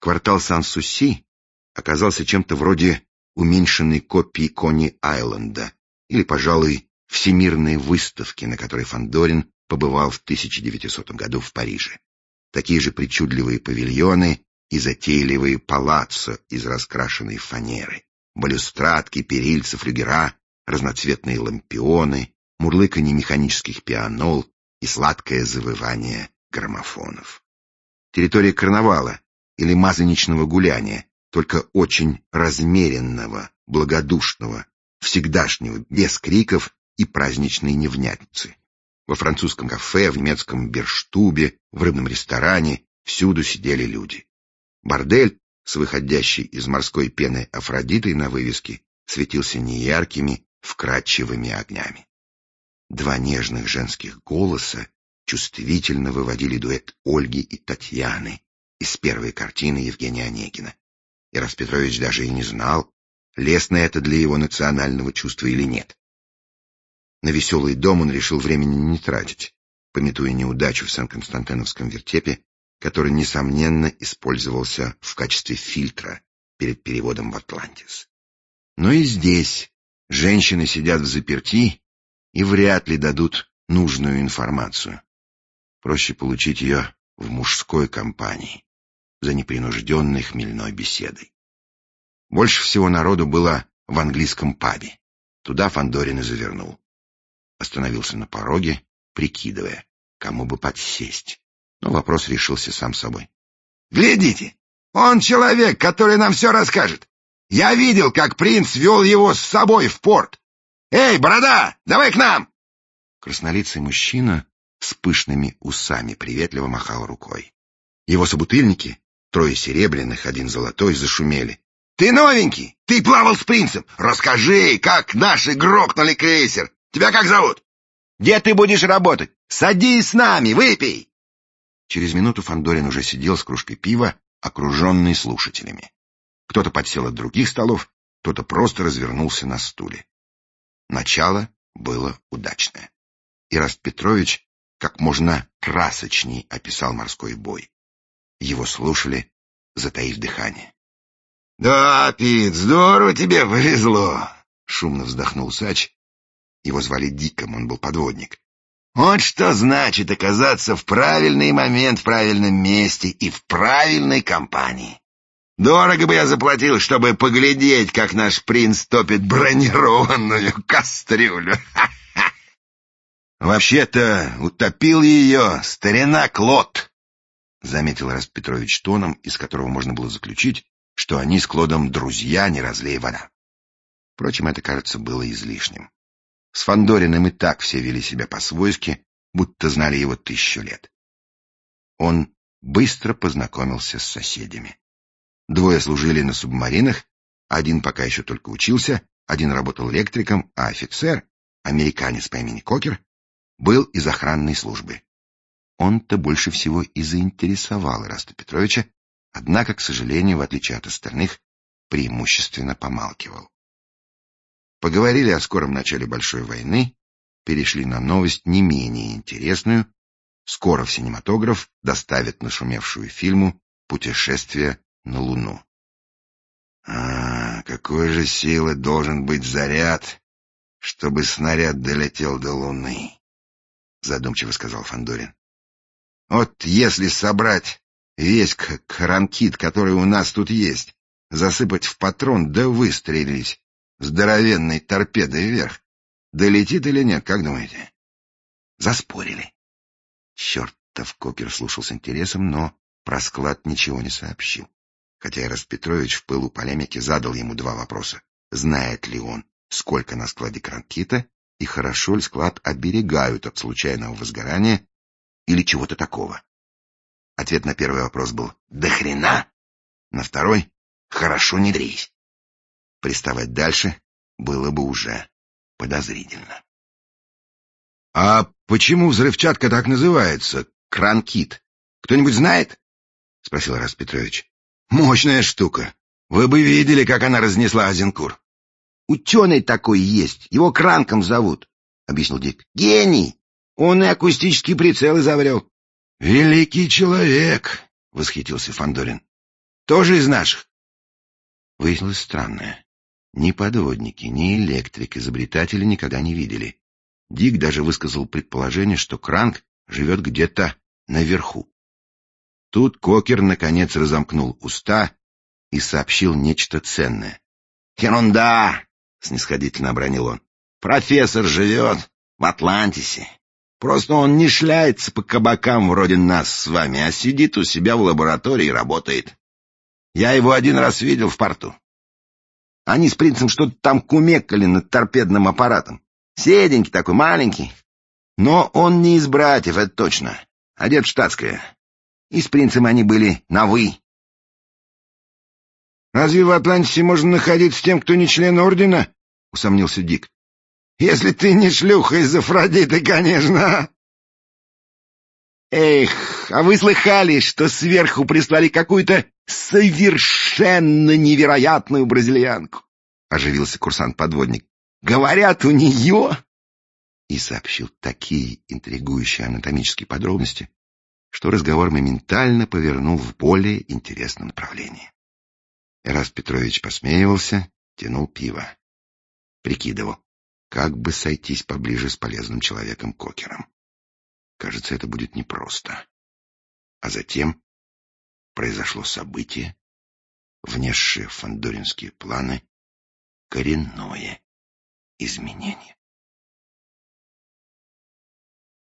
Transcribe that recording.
Квартал Сан-Суси оказался чем-то вроде уменьшенной копии Кони-Айленда или, пожалуй, всемирной выставки, на которой Фандорин побывал в 1900 году в Париже. Такие же причудливые павильоны и затейливые палаццо из раскрашенной фанеры, балюстрадки, перильца, флюгера, разноцветные лампионы, мурлыканье механических пианол и сладкое завывание граммофонов. Территория карнавала или мазаничного гуляния, только очень размеренного, благодушного, всегдашнего, без криков и праздничной невнятицы. Во французском кафе, в немецком Берштубе, в рыбном ресторане всюду сидели люди. Бордель с выходящей из морской пены Афродитой на вывеске светился неяркими, вкрадчивыми огнями. Два нежных женских голоса чувствительно выводили дуэт Ольги и Татьяны из первой картины Евгения Онегина. Ирас Петрович даже и не знал, лестно это для его национального чувства или нет. На веселый дом он решил времени не тратить, памятуя неудачу в Сан-Константиновском вертепе, который, несомненно, использовался в качестве фильтра перед переводом в Атлантис. Но и здесь женщины сидят взаперти и вряд ли дадут нужную информацию. Проще получить ее в мужской компании, за непринужденной хмельной беседой. Больше всего народу было в английском пабе. Туда Фандорин и завернул. Остановился на пороге, прикидывая, кому бы подсесть. Но вопрос решился сам собой. «Глядите, он человек, который нам все расскажет. Я видел, как принц вел его с собой в порт. Эй, борода, давай к нам!» Краснолицый мужчина с пышными усами приветливо махал рукой. Его собутыльники, трое серебряных, один золотой, зашумели. «Ты новенький, ты плавал с принцем. Расскажи, как наши грохнули крейсер. Тебя как зовут? Где ты будешь работать? Садись с нами, выпей!» Через минуту Фандорин уже сидел с кружкой пива, окруженный слушателями. Кто-то подсел от других столов, кто-то просто развернулся на стуле. Начало было удачное. Ирас Петрович как можно красочней описал морской бой. Его слушали, затаив дыхание. «Да, Пит, здорово тебе повезло!» — шумно вздохнул Сач. Его звали Диком, он был подводник. «Вот что значит оказаться в правильный момент в правильном месте и в правильной компании. Дорого бы я заплатил, чтобы поглядеть, как наш принц топит бронированную кастрюлю. Вообще-то утопил ее старина Клод», — заметил Ирас Петрович тоном, из которого можно было заключить, что они с Клодом друзья, не разлей вода. Впрочем, это, кажется, было излишним. С Фандориным и так все вели себя по-свойски, будто знали его 1000 лет. Он быстро познакомился с соседями. Двое служили на субмаринах, один пока еще только учился, один работал электриком, а офицер, американец по имени Кокер, был из охранной службы. Он-то больше всего и заинтересовал Ираста Петровича, однако, к сожалению, в отличие от остальных, преимущественно помалкивал. Поговорили о скором начале большой войны, перешли на новость не менее интересную. Скоро в синематограф доставят нашумевшую фильму «Путешествие на Луну». Какой же силы должен быть заряд, чтобы снаряд долетел до Луны», — задумчиво сказал Фандорин. «Вот если собрать весь каранкит, который у нас тут есть, засыпать в патрон да выстрелить здоровенной торпедой вверх, долетит или нет, как думаете?» Заспорили. Чертов Кокер слушал с интересом, но про склад ничего не сообщил. Хотя Ирас Петрович в пылу полемики задал ему 2 вопроса. Знает ли он, сколько на складе кранкита, и хорошо ли склад оберегают от случайного возгорания или чего-то такого? Ответ на первый вопрос был «до хрена», на второй «хорошо не дрись». Приставать дальше было бы уже подозрительно. «А почему взрывчатка так называется? Кранкит? Кто-нибудь знает?» — спросил Ирас Петрович. «Мощная штука. Вы бы видели, как она разнесла Азенкур». «Ученый такой есть, его Кранком зовут», — объяснил Дик. «Гений! Он и акустический прицел изобрел». «Великий человек!» — восхитился Фандорин. Тоже из наших?» Выяснилось странное. Ни подводники, ни электрик-изобретатели никогда не видели. Дик даже высказал предположение, что Кранк живет где-то наверху. Тут Кокер наконец разомкнул уста и сообщил нечто ценное. «Ерунда!» — снисходительно обронил он. «Профессор живет в Атлантисе. Просто он не шляется по кабакам вроде нас с вами, а сидит у себя в лаборатории и работает. Я его один раз видел в порту. Они с принцем что-то там кумекали над торпедным аппаратом. Седенький такой, маленький. Но он не из братьев, это точно. Одет в штатское. И с принцем они были на «вы». «Разве в Атлантисе можно находиться с тем, кто не член ордена?» — усомнился Дик. «Если ты не шлюха из Афродиты, конечно!» «Эх, а вы слыхали, что сверху прислали какую-то совершенно невероятную бразильянку?» — оживился курсант-подводник. «Говорят, у нее...» И сообщил такие интригующие анатомические подробности, что разговор моментально повернул в более интересном направлении. Эраст Петрович посмеивался, тянул пиво. Прикидывал, как бы сойтись поближе с полезным человеком Кокером. Кажется, это будет непросто. А затем произошло событие, внесшее в фандоринские планы коренное изменение.